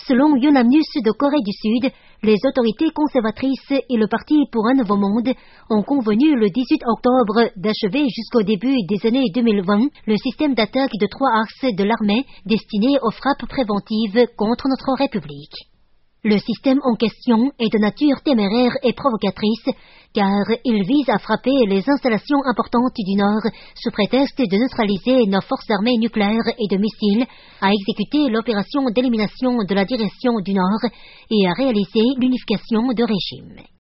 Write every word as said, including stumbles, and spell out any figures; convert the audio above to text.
Selon UNAMNUS de Corée du Sud, les autorités conservatrices et le Parti pour un nouveau monde ont convenu le dix-huit octobre d'achever jusqu'au début des années deux mille vingt le système d'attaque de trois axes de l'armée destiné aux frappes préventives contre notre République. Le système en question est de nature téméraire et provocatrice car il vise à frapper les installations importantes du Nord sous prétexte de neutraliser nos forces armées nucléaires et de missiles, à exécuter l'opération d'élimination de la direction du Nord et à réaliser l'unification de régime.